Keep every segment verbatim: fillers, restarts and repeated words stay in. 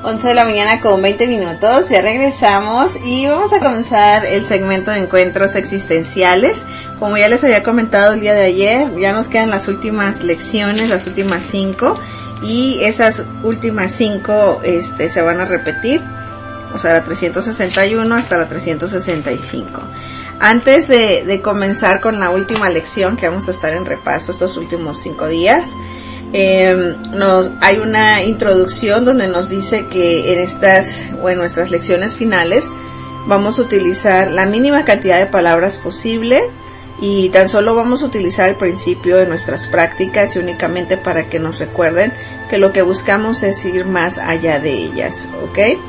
once de la mañana con veinte minutos, ya regresamos y vamos a comenzar el segmento de encuentros existenciales. Como ya les había comentado el día de ayer, ya nos quedan las últimas lecciones, las últimas cinco, y esas últimas cinco este, se van a repetir, o sea, la trescientos sesenta y uno hasta la trescientos sesenta y cinco. Antes de, de comenzar con la última lección, que vamos a estar en repaso estos últimos cinco días, Eh, nos, hay una introducción donde nos dice que en estas o en nuestras lecciones finales vamos a utilizar la mínima cantidad de palabras posible y tan solo vamos a utilizar el principio de nuestras prácticas y únicamente para que nos recuerden que lo que buscamos es ir más allá de ellas, ¿ok?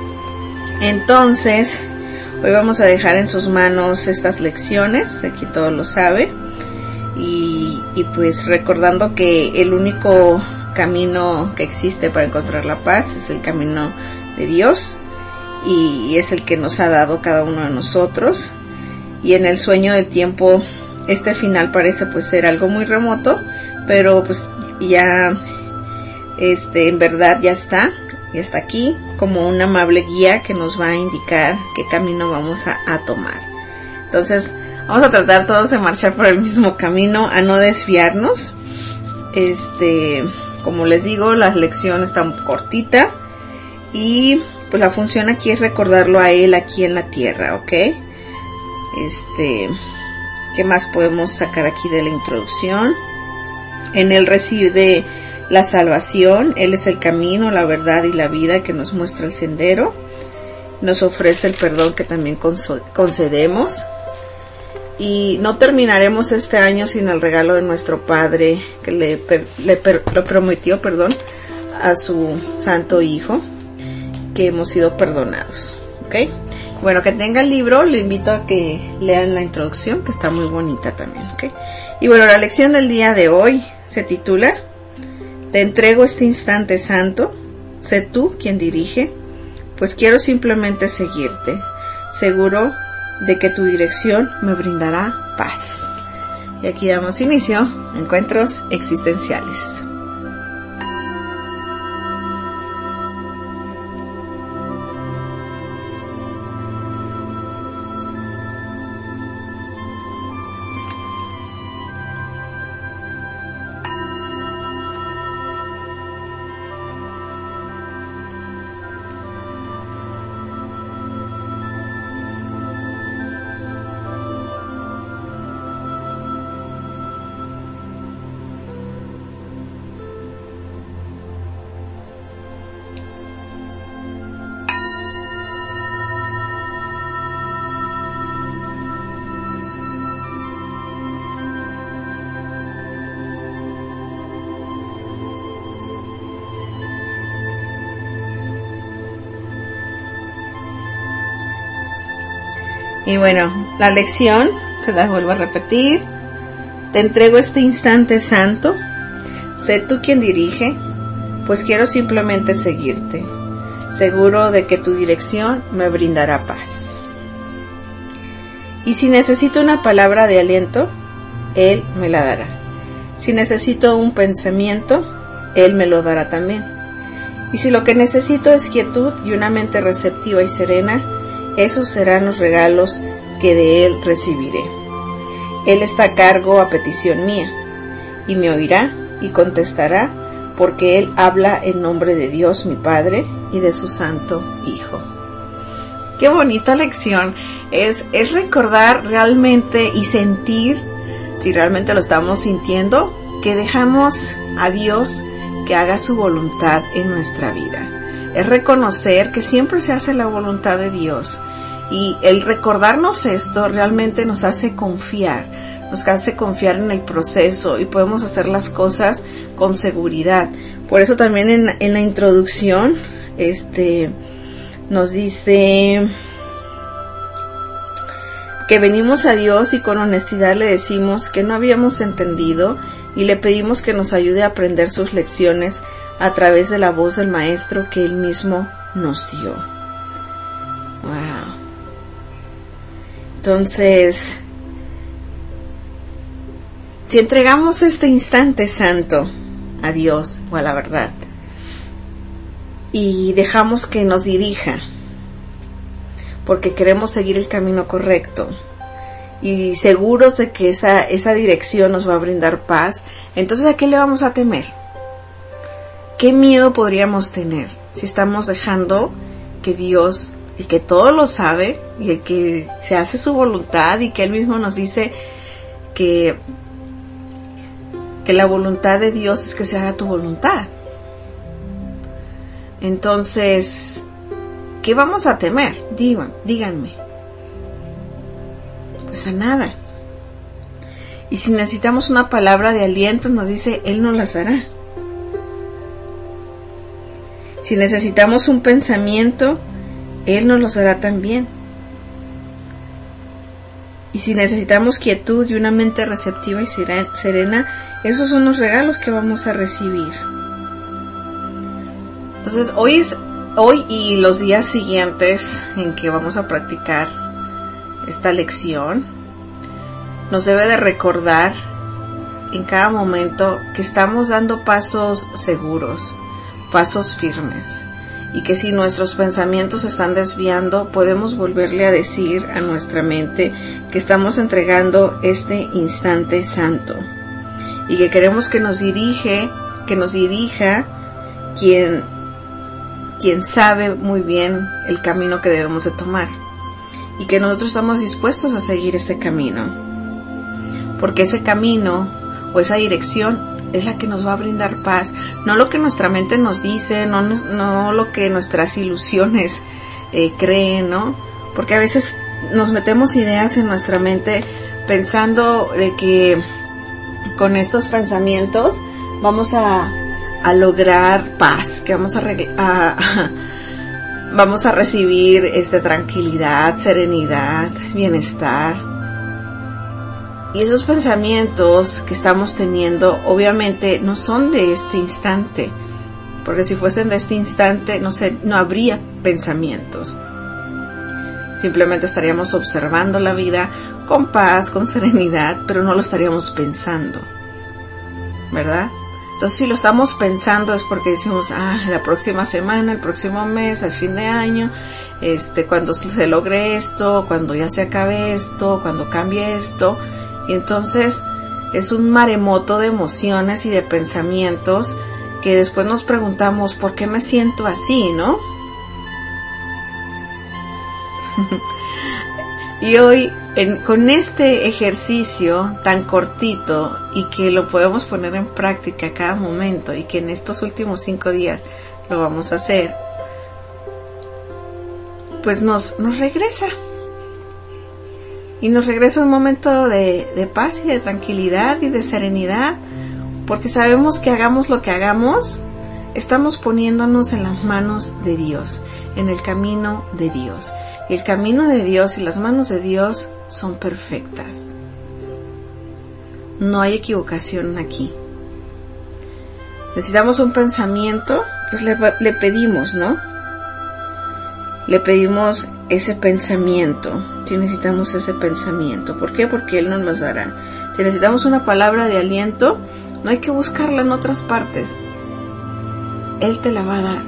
Entonces, hoy vamos a dejar en sus manos estas lecciones, aquí todo lo sabe. Y, y pues recordando que el único camino que existe para encontrar la paz es el camino de Dios y, y es el que nos ha dado cada uno de nosotros, y en el sueño del tiempo este final parece pues ser algo muy remoto, pero pues ya este en verdad ya está ya está aquí como una amable guía que nos va a indicar qué camino vamos a, a tomar. Entonces vamos a tratar todos de marchar por el mismo camino, a no desviarnos. Este, como les digo, la lección está cortita y pues la función aquí es recordarlo a Él aquí en la tierra, ¿ok? Este, ¿qué más podemos sacar aquí de la introducción? En Él reside la salvación, Él es el camino, la verdad y la vida que nos muestra el sendero. Nos ofrece el perdón que también concedemos. Y no terminaremos este año sin el regalo de nuestro Padre que le, per, le per, lo prometió perdón, a su Santo Hijo, que hemos sido perdonados, ¿ok? Bueno, que tenga el libro, le invito a que lean la introducción, que está muy bonita también, ¿ok? Y bueno, la lección del día de hoy se titula: Te entrego este instante santo, sé tú quien dirige, pues quiero simplemente seguirte, seguro de que tu dirección me brindará paz. Y aquí damos inicio a encuentros existenciales. Y bueno, la lección, se las vuelvo a repetir. Te entrego este instante santo, sé tú quien dirige, pues quiero simplemente seguirte, seguro de que tu dirección me brindará paz. Y si necesito una palabra de aliento, Él me la dará. Si necesito un pensamiento, Él me lo dará también. Y si lo que necesito es quietud y una mente receptiva y serena, esos serán los regalos que de Él recibiré. Él está a cargo a petición mía, y me oirá y contestará, porque Él habla en nombre de Dios mi Padre y de su Santo Hijo. Qué bonita lección. Es, es recordar realmente y sentir, si realmente lo estamos sintiendo, que dejamos a Dios que haga su voluntad en nuestra vida. Es reconocer que siempre se hace la voluntad de Dios, y el recordarnos esto realmente nos hace confiar, nos hace confiar en el proceso y podemos hacer las cosas con seguridad. Por eso también en, en la introducción este, nos dice que venimos a Dios y con honestidad le decimos que no habíamos entendido y le pedimos que nos ayude a aprender sus lecciones a través de la voz del Maestro que Él mismo nos dio. Wow. Entonces, si entregamos este instante santo a Dios o a la verdad, y dejamos que nos dirija, porque queremos seguir el camino correcto y seguros de que esa, esa dirección nos va a brindar paz, entonces ¿a qué le vamos a temer? ¿Qué miedo podríamos tener si estamos dejando que Dios, el que todo lo sabe y el que se hace su voluntad y que Él mismo nos dice que, que la voluntad de Dios es que se haga tu voluntad? Entonces, ¿qué vamos a temer? Digan, díganme. Pues a nada. Y si necesitamos una palabra de aliento, nos dice, Él nos las dará. Si necesitamos un pensamiento, Él nos los dará también. Y si necesitamos quietud y una mente receptiva y serena, esos son los regalos que vamos a recibir. Entonces, hoy es hoy y los días siguientes en que vamos a practicar esta lección, nos debe de recordar en cada momento que estamos dando pasos seguros, pasos firmes, y que si nuestros pensamientos se están desviando, podemos volverle a decir a nuestra mente que estamos entregando este instante santo y que queremos que nos dirige, que nos dirija quien, quien sabe muy bien el camino que debemos de tomar, y que nosotros estamos dispuestos a seguir este camino, porque ese camino o esa dirección es la que nos va a brindar paz, no lo que nuestra mente nos dice, no, no lo que nuestras ilusiones eh, creen, ¿no? Porque a veces nos metemos ideas en nuestra mente pensando de que con estos pensamientos vamos a, a lograr paz, que vamos a, a, a vamos a recibir esta tranquilidad, serenidad, bienestar. Y esos pensamientos que estamos teniendo obviamente no son de este instante, porque si fuesen de este instante no sé, no habría pensamientos. Simplemente estaríamos observando la vida con paz, con serenidad, pero no lo estaríamos pensando, ¿verdad? Entonces, si lo estamos pensando es porque decimos, ah, la próxima semana, el próximo mes, al fin de año, este, cuando se logre esto, cuando ya se acabe esto, cuando cambie esto. Y entonces es un maremoto de emociones y de pensamientos que después nos preguntamos, ¿por qué me siento así, no? Y hoy, en, con este ejercicio tan cortito y que lo podemos poner en práctica a cada momento y que en estos últimos cinco días lo vamos a hacer, pues nos, nos regresa. Y nos regresa un momento de, de paz y de tranquilidad y de serenidad, porque sabemos que hagamos lo que hagamos, estamos poniéndonos en las manos de Dios, en el camino de Dios. Y el camino de Dios y las manos de Dios son perfectas. No hay equivocación aquí. Necesitamos un pensamiento, pues le, le pedimos, ¿no? Le pedimos ese pensamiento, si necesitamos ese pensamiento. ¿Por qué? Porque Él nos los dará. Si necesitamos una palabra de aliento, no hay que buscarla en otras partes. Él te la va a dar.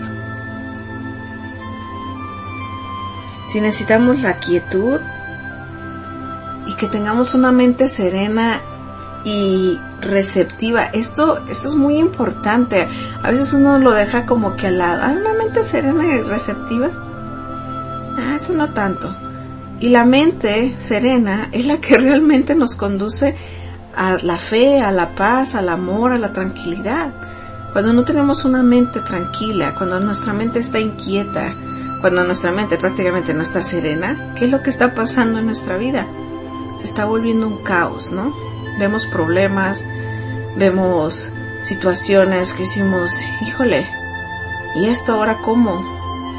Si necesitamos la quietud y que tengamos una mente serena y receptiva, esto, esto es muy importante. A veces uno lo deja como que al lado. ¿Hay una mente serena y receptiva? Ah, eso no tanto. Y la mente serena es la que realmente nos conduce a la fe, a la paz, al amor, a la tranquilidad. Cuando no tenemos una mente tranquila, cuando nuestra mente está inquieta, cuando nuestra mente prácticamente no está serena, ¿qué es lo que está pasando en nuestra vida? Se está volviendo un caos, ¿no? Vemos problemas, vemos situaciones que decimos, híjole, ¿y esto ahora cómo?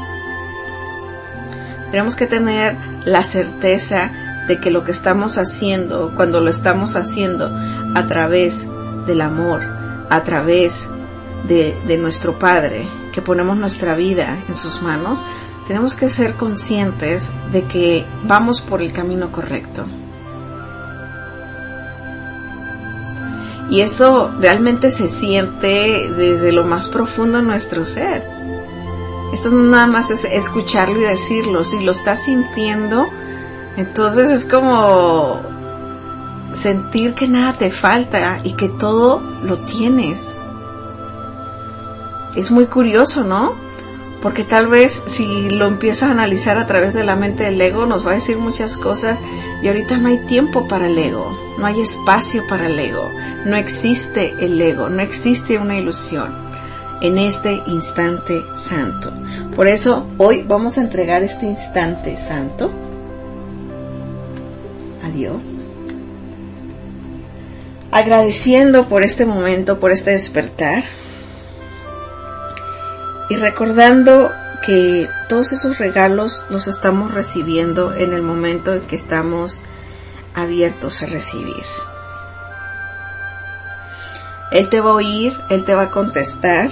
Tenemos que tener la certeza de que lo que estamos haciendo, cuando lo estamos haciendo a través del amor, a través de, de nuestro Padre, que ponemos nuestra vida en sus manos, tenemos que ser conscientes de que vamos por el camino correcto. Y eso realmente se siente desde lo más profundo de nuestro ser. Esto no nada más es escucharlo y decirlo. Si lo estás sintiendo, entonces es como sentir que nada te falta y que todo lo tienes. Es muy curioso, ¿no? Porque tal vez si lo empiezas a analizar a través de la mente del ego, nos va a decir muchas cosas y ahorita no hay tiempo para el ego, no hay espacio para el ego, no existe el ego, no existe una ilusión en este instante santo. Por eso hoy vamos a entregar este instante santo a Dios, agradeciendo por este momento, por este despertar, y recordando que todos esos regalos los estamos recibiendo en el momento en que estamos abiertos a recibir. Él te va a oír, Él te va a contestar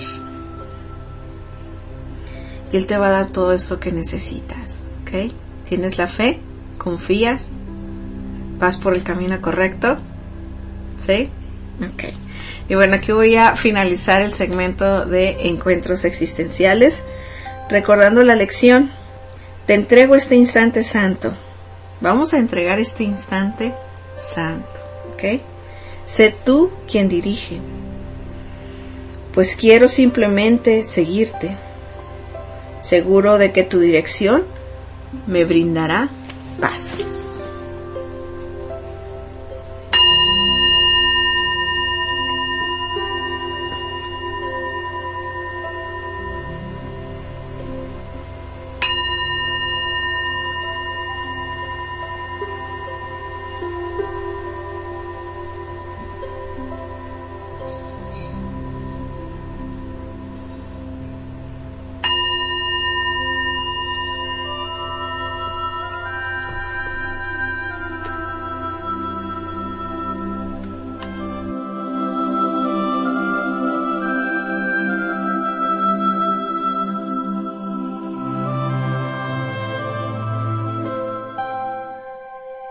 y Él te va a dar todo esto que necesitas, ¿ok? ¿Tienes la fe? ¿Confías? ¿Vas por el camino correcto? ¿Sí? Ok. Y bueno, aquí voy a finalizar el segmento de encuentros existenciales, recordando la lección. Te entrego este instante santo. Vamos a entregar este instante santo, ¿ok? Sé tú quien dirige, pues quiero simplemente seguirte, seguro de que tu dirección me brindará paz.